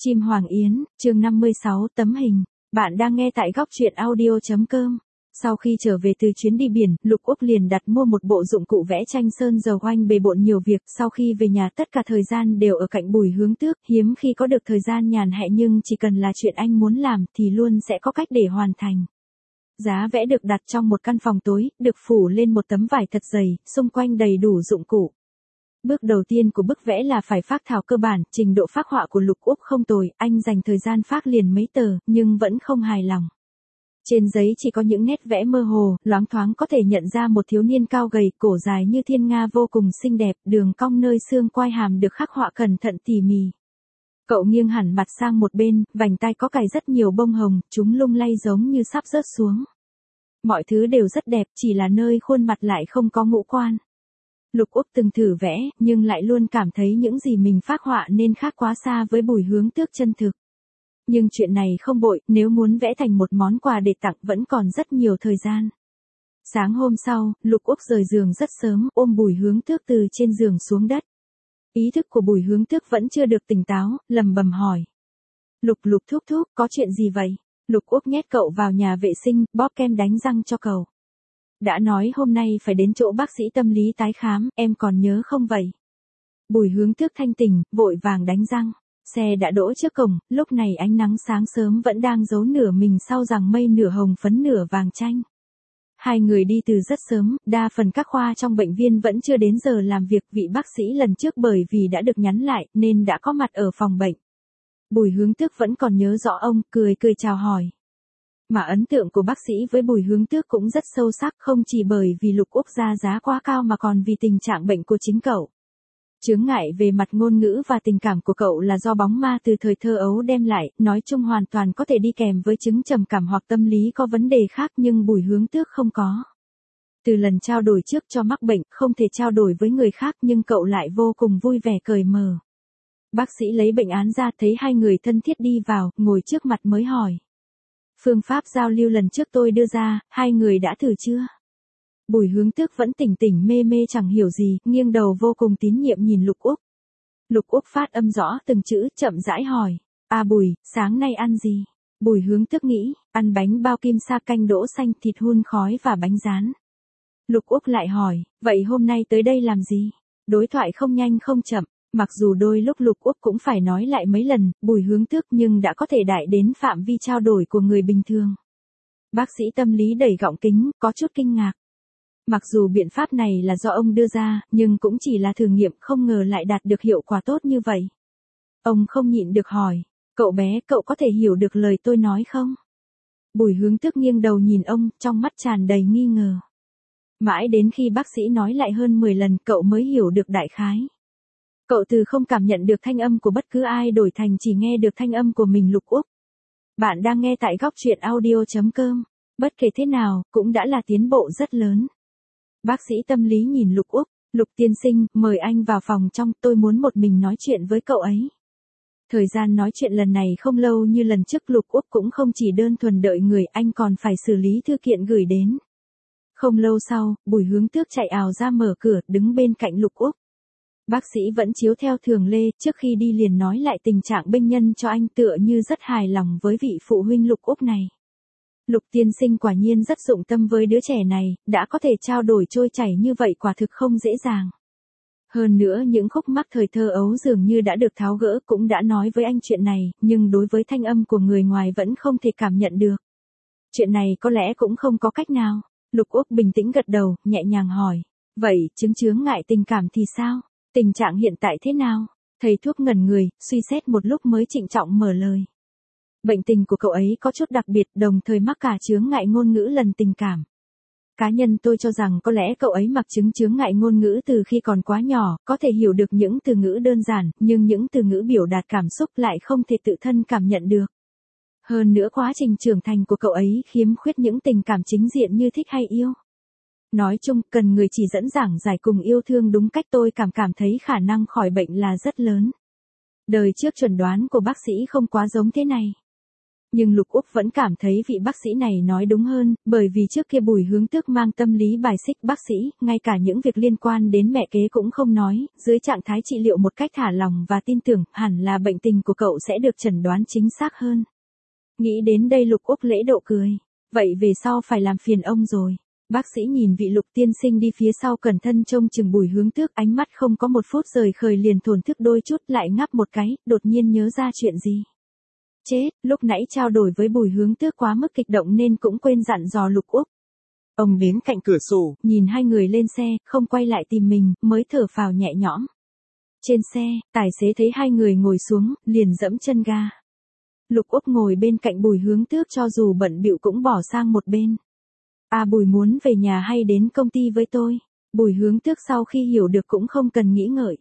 Chim Hoàng Yến, chương 56, tấm hình. Bạn đang nghe tại góc truyện audio.com. Sau khi trở về từ chuyến đi biển, Lục Úc liền đặt mua một bộ dụng cụ vẽ tranh sơn dầu oanh bề bộn nhiều việc. Sau khi về nhà tất cả thời gian đều ở cạnh Bùi Hướng Tước, hiếm khi có được thời gian nhàn hạ nhưng chỉ cần là chuyện anh muốn làm thì luôn sẽ có cách để hoàn thành. Giá vẽ được đặt trong một căn phòng tối, được phủ lên một tấm vải thật dày, xung quanh đầy đủ dụng cụ. Bước đầu tiên của bức vẽ là phải phác thảo cơ bản, trình độ phác họa của Lục Úc không tồi, anh dành thời gian phác liền mấy tờ, nhưng vẫn không hài lòng. Trên giấy chỉ có những nét vẽ mơ hồ, loáng thoáng có thể nhận ra một thiếu niên cao gầy, cổ dài như thiên nga vô cùng xinh đẹp, đường cong nơi xương quai hàm được khắc họa cẩn thận tỉ mỉ. Cậu nghiêng hẳn mặt sang một bên, vành tai có cài rất nhiều bông hồng, chúng lung lay giống như sắp rớt xuống. Mọi thứ đều rất đẹp, chỉ là nơi khuôn mặt lại không có ngũ quan. Lục Úc từng thử vẽ, nhưng lại luôn cảm thấy những gì mình phác họa nên khác quá xa với Bùi Hướng Tước chân thực. Nhưng chuyện này không vội, nếu muốn vẽ thành một món quà để tặng vẫn còn rất nhiều thời gian. Sáng hôm sau, Lục Úc rời giường rất sớm, ôm Bùi Hướng Tước từ trên giường xuống đất. Ý thức của Bùi Hướng Tước vẫn chưa được tỉnh táo, lẩm bẩm hỏi. Lục thúc thúc, có chuyện gì vậy? Lục Úc nhét cậu vào nhà vệ sinh, bóp kem đánh răng cho cậu. Đã nói hôm nay phải đến chỗ bác sĩ tâm lý tái khám, em còn nhớ không vậy? Bùi Hướng Tước thanh tỉnh, vội vàng đánh răng. Xe đã đỗ trước cổng, lúc này ánh nắng sáng sớm vẫn đang giấu nửa mình sau giằng mây nửa hồng phấn nửa vàng chanh. Hai người đi từ rất sớm, đa phần các khoa trong bệnh viện vẫn chưa đến giờ làm việc, vị bác sĩ lần trước bởi vì đã được nhắn lại nên đã có mặt ở phòng bệnh. Bùi Hướng Tước vẫn còn nhớ rõ ông, cười chào hỏi. Mà ấn tượng của bác sĩ với Bùi Hướng Tước cũng rất sâu sắc, không chỉ bởi vì Lục Úc ra giá quá cao mà còn vì tình trạng bệnh của chính cậu. Chướng ngại về mặt ngôn ngữ và tình cảm của cậu là do bóng ma từ thời thơ ấu đem lại, nói chung hoàn toàn có thể đi kèm với chứng trầm cảm hoặc tâm lý có vấn đề khác nhưng Bùi Hướng Tước không có. Từ lần trao đổi trước cho mắc bệnh, không thể trao đổi với người khác nhưng cậu lại vô cùng vui vẻ cởi mở. Bác sĩ lấy bệnh án ra thấy hai người thân thiết đi vào, ngồi trước mặt mới hỏi. Phương pháp giao lưu lần trước tôi đưa ra, hai người đã thử chưa? Bùi Hướng Tước vẫn tỉnh mê chẳng hiểu gì, nghiêng đầu vô cùng tín nhiệm nhìn Lục Úc. Lục Úc phát âm rõ từng chữ, chậm rãi hỏi. À Bùi, sáng nay ăn gì? Bùi Hướng Tước nghĩ, ăn bánh bao kim sa canh đỗ xanh, thịt hun khói và bánh rán. Lục Úc lại hỏi, vậy hôm nay tới đây làm gì? Đối thoại không nhanh không chậm. Mặc dù đôi lúc Lục Úc cũng phải nói lại mấy lần, Bùi Hướng Tước nhưng đã có thể đại đến phạm vi trao đổi của người bình thường. Bác sĩ tâm lý đẩy gọng kính, có chút kinh ngạc. Mặc dù biện pháp này là do ông đưa ra, nhưng cũng chỉ là thử nghiệm, không ngờ lại đạt được hiệu quả tốt như vậy. Ông không nhịn được hỏi, cậu bé, cậu có thể hiểu được lời tôi nói không? Bùi Hướng Tước nghiêng đầu nhìn ông, trong mắt tràn đầy nghi ngờ. Mãi đến khi bác sĩ nói lại hơn 10 lần cậu mới hiểu được đại khái. Cậu từ không cảm nhận được thanh âm của bất cứ ai đổi thành chỉ nghe được thanh âm của mình. Lục Úc. Bạn đang nghe tại góc truyện audio.com. Bất kể thế nào, cũng đã là tiến bộ rất lớn. Bác sĩ tâm lý nhìn Lục Úc. Lục tiên sinh, mời anh vào phòng trong, tôi muốn một mình nói chuyện với cậu ấy. Thời gian nói chuyện lần này không lâu như lần trước. Lục Úc cũng không chỉ đơn thuần đợi người, anh còn phải xử lý thư kiện gửi đến. Không lâu sau, Bùi Hướng Tước chạy ào ra mở cửa, đứng bên cạnh Lục Úc. Bác sĩ vẫn chiếu theo thường lệ, trước khi đi liền nói lại tình trạng bệnh nhân cho anh, tựa như rất hài lòng với vị phụ huynh Lục Úc này. Lục tiên sinh quả nhiên rất dụng tâm với đứa trẻ này, đã có thể trao đổi trôi chảy như vậy quả thực không dễ dàng. Hơn nữa những khúc mắc thời thơ ấu dường như đã được tháo gỡ, cũng đã nói với anh chuyện này, nhưng đối với thanh âm của người ngoài vẫn không thể cảm nhận được. Chuyện này có lẽ cũng không có cách nào. Lục Úc bình tĩnh gật đầu, nhẹ nhàng hỏi. Vậy, chướng ngại tình cảm thì sao? Tình trạng hiện tại thế nào? Thầy thuốc ngẩn người, suy xét một lúc mới trịnh trọng mở lời. Bệnh tình của cậu ấy có chút đặc biệt, đồng thời mắc cả chướng ngại ngôn ngữ lần tình cảm. Cá nhân tôi cho rằng có lẽ cậu ấy mắc chướng ngại ngôn ngữ từ khi còn quá nhỏ, có thể hiểu được những từ ngữ đơn giản, nhưng những từ ngữ biểu đạt cảm xúc lại không thể tự thân cảm nhận được. Hơn nữa quá trình trưởng thành của cậu ấy khiếm khuyết những tình cảm chính diện như thích hay yêu. Nói chung, cần người chỉ dẫn giảng giải cùng yêu thương đúng cách. Tôi cảm thấy khả năng khỏi bệnh là rất lớn. Đời trước chuẩn đoán của bác sĩ không quá giống thế này. Nhưng Lục Úc vẫn cảm thấy vị bác sĩ này nói đúng hơn, bởi vì trước kia Bùi Hướng Tước mang tâm lý bài xích bác sĩ, ngay cả những việc liên quan đến mẹ kế cũng không nói, dưới trạng thái trị liệu một cách thả lỏng và tin tưởng, hẳn là bệnh tình của cậu sẽ được chẩn đoán chính xác hơn. Nghĩ đến đây Lục Úc lễ độ cười. Vậy về sau phải làm phiền ông rồi. Bác sĩ nhìn vị Lục tiên sinh đi phía sau cẩn thận trông chừng Bùi Hướng Tước, ánh mắt không có một phút rời khởi liền thổn thức đôi chút, lại ngáp một cái, đột nhiên nhớ ra chuyện gì. Chết, lúc nãy trao đổi với Bùi Hướng Tước quá mức kích động nên cũng quên dặn dò Lục Úc. Ông đến cạnh cửa sổ, nhìn hai người lên xe, không quay lại tìm mình, mới thở phào nhẹ nhõm. Trên xe, tài xế thấy hai người ngồi xuống, liền giẫm chân ga. Lục Úc ngồi bên cạnh Bùi Hướng Tước cho dù bận bịu cũng bỏ sang một bên. À, Bùi muốn về nhà hay đến công ty với tôi? Bùi Hướng Tước sau khi hiểu được cũng không cần nghĩ ngợi.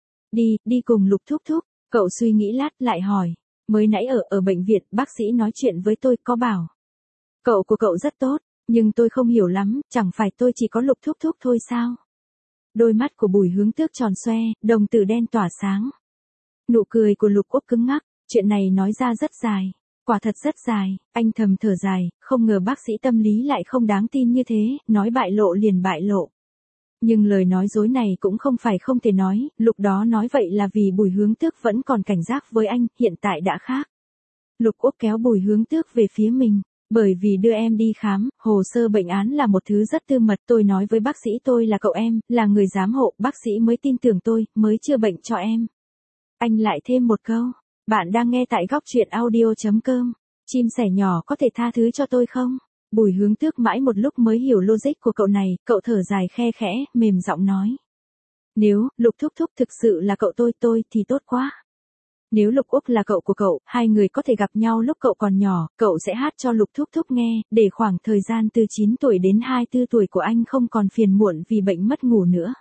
Đi cùng Lục thúc thúc. Cậu suy nghĩ lát lại hỏi. Mới nãy ở bệnh viện, bác sĩ nói chuyện với tôi có bảo. Cậu của cậu rất tốt, nhưng tôi không hiểu lắm, chẳng phải tôi chỉ có Lục thúc thúc thôi sao? Đôi mắt của Bùi Hướng Tước tròn xoe, đồng tử đen tỏa sáng. Nụ cười của Lục Úc cứng ngắc, chuyện này nói ra rất dài. Quả thật rất dài, anh thầm thở dài, không ngờ bác sĩ tâm lý lại không đáng tin như thế, nói bại lộ liền bại lộ. Nhưng lời nói dối này cũng không phải không thể nói, Lục đó nói vậy là vì Bùi Hướng Tước vẫn còn cảnh giác với anh, hiện tại đã khác. Lục Úc kéo Bùi Hướng Tước về phía mình, bởi vì đưa em đi khám, hồ sơ bệnh án là một thứ rất tư mật, tôi nói với bác sĩ tôi là cậu em, là người giám hộ, bác sĩ mới tin tưởng tôi, mới chữa bệnh cho em. Anh lại thêm một câu, bạn đang nghe tại góc truyện audio.com, chim sẻ nhỏ có thể tha thứ cho tôi không? Bùi Hướng Tước mãi một lúc mới hiểu logic của cậu này, cậu thở dài khe khẽ, mềm giọng nói. Nếu, Lục thúc thúc thực sự là cậu tôi thì tốt quá. Nếu Lục Úc là cậu của cậu, hai người có thể gặp nhau lúc cậu còn nhỏ, cậu sẽ hát cho Lục thúc thúc nghe, để khoảng thời gian từ 9 tuổi đến 24 tuổi của anh không còn phiền muộn vì bệnh mất ngủ nữa.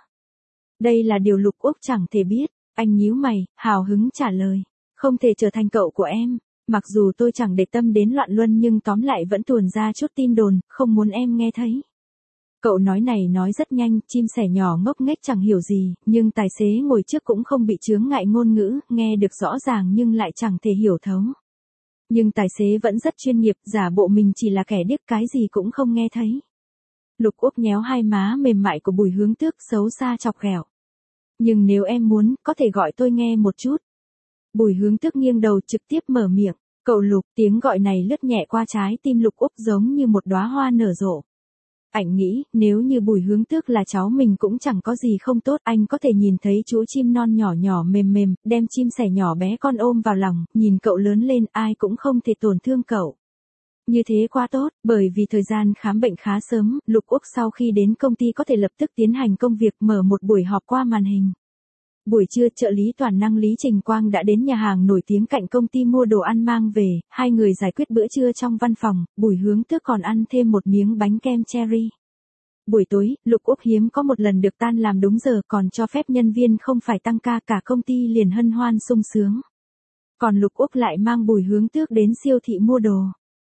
Đây là điều Lục Úc chẳng thể biết, anh nhíu mày, hào hứng trả lời. Không thể trở thành cậu của em. Mặc dù tôi chẳng để tâm đến loạn luân nhưng tóm lại vẫn tuồn ra chút tin đồn, không muốn em nghe thấy. Cậu nói này nói rất nhanh, chim sẻ nhỏ ngốc nghếch chẳng hiểu gì, nhưng tài xế ngồi trước cũng không bị chướng ngại ngôn ngữ, nghe được rõ ràng nhưng lại chẳng thể hiểu thấu. Nhưng tài xế vẫn rất chuyên nghiệp, giả bộ mình chỉ là kẻ điếc cái gì cũng không nghe thấy. Lục Úc nhéo hai má mềm mại của Bùi Hướng Tước xấu xa chọc ghẹo. Nhưng nếu em muốn, có thể gọi tôi nghe một chút. Bùi Hướng Tước nghiêng đầu trực tiếp mở miệng, cậu Lục, tiếng gọi này lướt nhẹ qua trái tim Lục Úc giống như một đóa hoa nở rộ. Anh nghĩ, nếu như Bùi Hướng Tước là cháu mình cũng chẳng có gì không tốt, anh có thể nhìn thấy chú chim non nhỏ nhỏ mềm mềm, đem chim sẻ nhỏ bé con ôm vào lòng, nhìn cậu lớn lên, ai cũng không thể tổn thương cậu. Như thế quá tốt, bởi vì thời gian khám bệnh khá sớm, Lục Úc sau khi đến công ty có thể lập tức tiến hành công việc, mở một buổi họp qua màn hình. Buổi trưa, trợ lý toàn năng Lý Trình Quang đã đến nhà hàng nổi tiếng cạnh công ty mua đồ ăn mang về, hai người giải quyết bữa trưa trong văn phòng, Bùi Hướng Tước còn ăn thêm một miếng bánh kem cherry. Buổi tối, Lục Úc hiếm có một lần được tan làm đúng giờ, còn cho phép nhân viên không phải tăng ca, cả công ty liền hân hoan sung sướng. Còn Lục Úc lại mang Bùi Hướng Tước đến siêu thị mua đồ.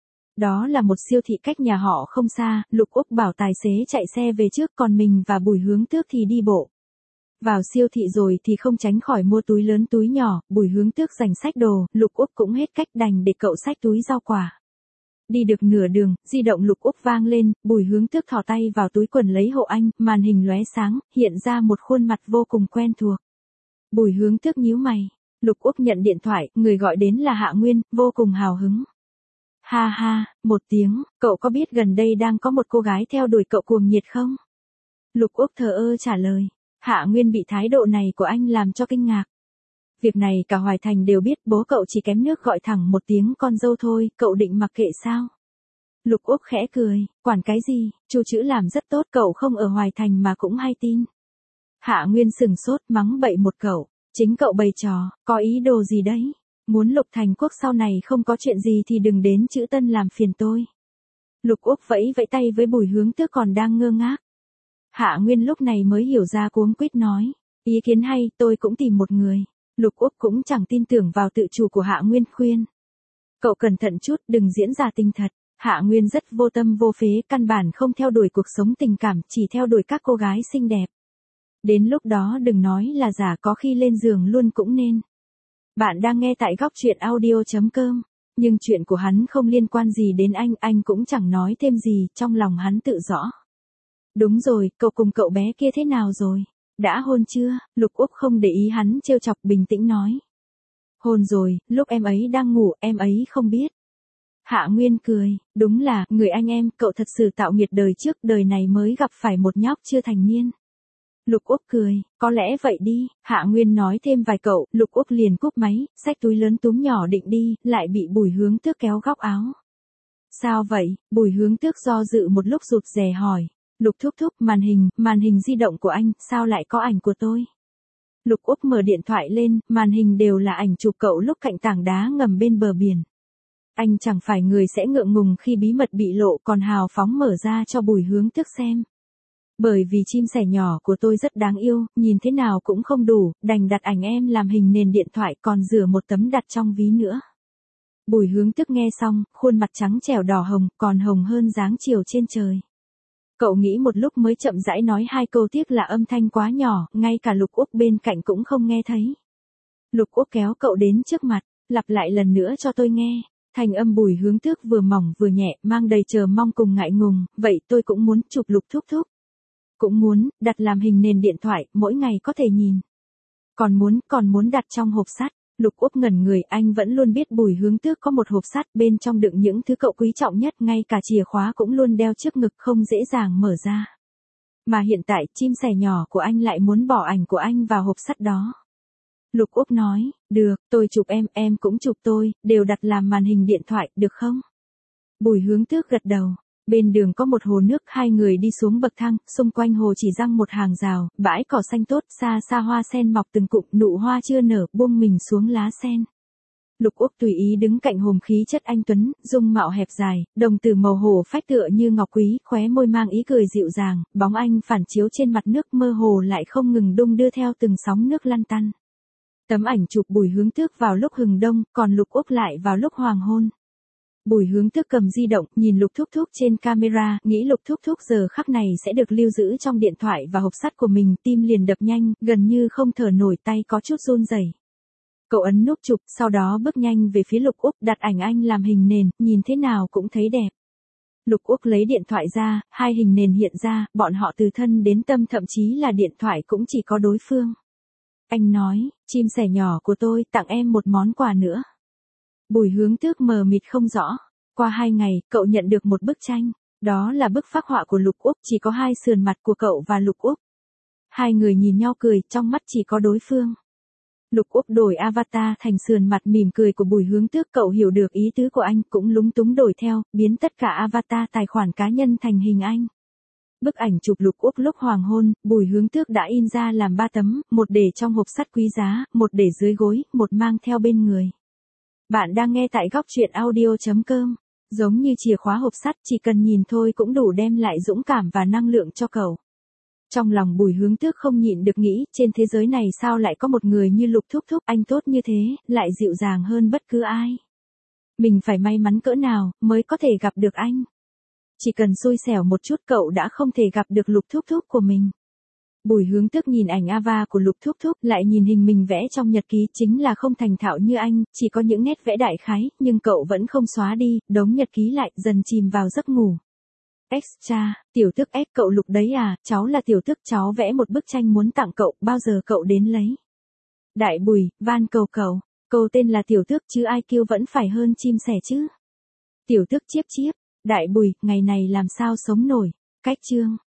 Đó là một siêu thị cách nhà họ không xa, Lục Úc bảo tài xế chạy xe về trước, còn mình và Bùi Hướng Tước thì đi bộ. Vào siêu thị rồi thì không tránh khỏi mua túi lớn túi nhỏ, Bùi Hướng Tước giành xách đồ, Lục Úc cũng hết cách đành để cậu xách túi rau quả. Đi được nửa đường, di động Lục Úc vang lên, Bùi Hướng Tước thò tay vào túi quần lấy hộ anh, màn hình lóe sáng, hiện ra một khuôn mặt vô cùng quen thuộc. Bùi Hướng Tước nhíu mày, Lục Úc nhận điện thoại, người gọi đến là Hạ Nguyên, vô cùng hào hứng. Ha ha, một tiếng, cậu có biết gần đây đang có một cô gái theo đuổi cậu cuồng nhiệt không? Lục Úc thờ ơ trả lời. Hạ Nguyên bị thái độ này của anh làm cho kinh ngạc. Việc này cả Hoài Thành đều biết, bố cậu chỉ kém nước gọi thẳng một tiếng con dâu thôi, cậu định mặc kệ sao? Lục Úc khẽ cười, quản cái gì, Chu Chữ làm rất tốt, cậu không ở Hoài Thành mà cũng hay tin. Hạ Nguyên sừng sốt mắng bậy một cậu, chính cậu bày trò, có ý đồ gì đấy? Muốn Lục Thành Quốc sau này không có chuyện gì thì đừng đến Chữ Tân làm phiền tôi. Lục Úc vẫy vẫy tay với Bùi Hướng Tước còn đang ngơ ngác. Hạ Nguyên lúc này mới hiểu ra, cuống quýt nói, ý kiến hay, tôi cũng tìm một người. Lục Úc cũng chẳng tin tưởng vào tự chủ của Hạ Nguyên, khuyên. Cậu cẩn thận chút, đừng diễn ra tinh thật. Hạ Nguyên rất vô tâm vô phế, căn bản không theo đuổi cuộc sống tình cảm, chỉ theo đuổi các cô gái xinh đẹp. Đến lúc đó đừng nói là giả, có khi lên giường luôn cũng nên. Bạn đang nghe tại góc truyện audio.com. Nhưng chuyện của hắn không liên quan gì đến anh cũng chẳng nói thêm gì, trong lòng hắn tự rõ. Đúng rồi, cậu cùng cậu bé kia thế nào rồi? Đã hôn chưa? Lục Úc không để ý hắn trêu chọc, bình tĩnh nói. Hôn rồi, lúc em ấy đang ngủ, em ấy không biết. Hạ Nguyên cười, đúng là, người anh em, cậu thật sự tạo nghiệt đời trước, đời này mới gặp phải một nhóc chưa thành niên. Lục Úc cười, có lẽ vậy đi, Hạ Nguyên nói thêm vài cậu, Lục Úc liền cúp máy, xách túi lớn túm nhỏ định đi, lại bị Bùi Hướng Tước kéo góc áo. Sao vậy? Bùi Hướng Tước do dự một lúc rụt rè hỏi. Lục thúc thúc, màn hình di động của anh, sao lại có ảnh của tôi? Lục Úc mở điện thoại lên, màn hình đều là ảnh chụp cậu lúc cạnh tảng đá ngầm bên bờ biển. Anh chẳng phải người sẽ ngượng ngùng khi bí mật bị lộ, còn hào phóng mở ra cho Bùi Hướng Tước xem. Bởi vì chim sẻ nhỏ của tôi rất đáng yêu, nhìn thế nào cũng không đủ, đành đặt ảnh em làm hình nền điện thoại, còn rửa một tấm đặt trong ví nữa. Bùi Hướng Tước nghe xong, khuôn mặt trắng trẻo đỏ hồng, còn hồng hơn dáng chiều trên trời. Cậu nghĩ một lúc mới chậm rãi nói hai câu, tiếc là âm thanh quá nhỏ, ngay cả Lục Úc bên cạnh cũng không nghe thấy. Lục Úc kéo cậu đến trước mặt, lặp lại lần nữa cho tôi nghe. Thành âm Bùi Hướng Tước vừa mỏng vừa nhẹ, mang đầy chờ mong cùng ngại ngùng, vậy tôi cũng muốn chụp Lục thúc thúc. Cũng muốn, đặt làm hình nền điện thoại, mỗi ngày có thể nhìn. Còn muốn đặt trong hộp sắt. Lục Úc ngẩn người, anh vẫn luôn biết Bùi Hướng Tước có một hộp sắt bên trong đựng những thứ cậu quý trọng nhất, ngay cả chìa khóa cũng luôn đeo trước ngực, không dễ dàng mở ra. Mà hiện tại, chim sẻ nhỏ của anh lại muốn bỏ ảnh của anh vào hộp sắt đó. Lục Úc nói, được, tôi chụp em cũng chụp tôi, đều đặt làm màn hình điện thoại, được không? Bùi Hướng Tước gật đầu. Bên đường có một hồ nước, hai người đi xuống bậc thang, xung quanh hồ chỉ răng một hàng rào, bãi cỏ xanh tốt, xa xa hoa sen mọc từng cụm, nụ hoa chưa nở, buông mình xuống lá sen. Lục Úc tùy ý đứng cạnh hồn khí chất anh tuấn, dung mạo hẹp dài, đồng tử màu hổ phách tựa như ngọc quý, khóe môi mang ý cười dịu dàng, bóng anh phản chiếu trên mặt nước mơ hồ lại không ngừng đung đưa theo từng sóng nước lăn tăn. Tấm ảnh chụp Bùi Hướng Tước vào lúc hừng đông, còn Lục Úc lại vào lúc hoàng hôn. Bùi Hướng Tước cầm di động, nhìn Lục thúc thúc trên camera, nghĩ Lục thúc thúc giờ khắc này sẽ được lưu giữ trong điện thoại và hộp sắt của mình, tim liền đập nhanh, gần như không thở nổi, tay có chút run rẩy. Cậu ấn nút chụp, sau đó bước nhanh về phía Lục Úc, đặt ảnh anh làm hình nền, nhìn thế nào cũng thấy đẹp. Lục Úc lấy điện thoại ra, hai hình nền hiện ra, bọn họ từ thân đến tâm, thậm chí là điện thoại cũng chỉ có đối phương. Anh nói, chim sẻ nhỏ của tôi, tặng em một món quà nữa. Bùi Hướng Tước mờ mịt không rõ. Qua 2 ngày, cậu nhận được một bức tranh. Đó là bức phác họa của Lục Úc, chỉ có hai sườn mặt của cậu và Lục Úc. Hai người nhìn nhau cười, trong mắt chỉ có đối phương. Lục Úc đổi avatar thành sườn mặt mỉm cười của Bùi Hướng Tước, cậu hiểu được ý tứ của anh, cũng lúng túng đổi theo, biến tất cả avatar tài khoản cá nhân thành hình anh. Bức ảnh chụp Lục Úc lúc hoàng hôn, Bùi Hướng Tước đã in ra làm 3 tấm, một để trong hộp sắt quý giá, một để dưới gối, một mang theo bên người. Bạn đang nghe tại góc truyện audio.com. Giống như chìa khóa hộp sắt, chỉ cần nhìn thôi cũng đủ đem lại dũng cảm và năng lượng cho cậu. Trong lòng Bùi Hướng Tước không nhịn được nghĩ, trên thế giới này sao lại có một người như Lục thúc thúc, anh tốt như thế, lại dịu dàng hơn bất cứ ai. Mình phải may mắn cỡ nào, mới có thể gặp được anh. Chỉ cần xui xẻo một chút cậu đã không thể gặp được Lục thúc thúc của mình. Bùi Hướng Tước nhìn ảnh ava của Lục thúc thúc, lại nhìn hình mình vẽ trong nhật ký, chính là không thành thạo như anh, chỉ có những nét vẽ đại khái, nhưng cậu vẫn không xóa đi, đống nhật ký lại, dần chìm vào giấc ngủ. Extra, Tiểu Tước ép cậu Lục đấy à, cháu là Tiểu Tước, cháu vẽ một bức tranh muốn tặng cậu, bao giờ cậu đến lấy. Đại Bùi, van cầu cậu, câu tên là Tiểu Tước chứ ai kêu vẫn phải hơn chim sẻ chứ. Tiểu Tước chiếp chiếp, Đại Bùi, ngày này làm sao sống nổi, cách chương.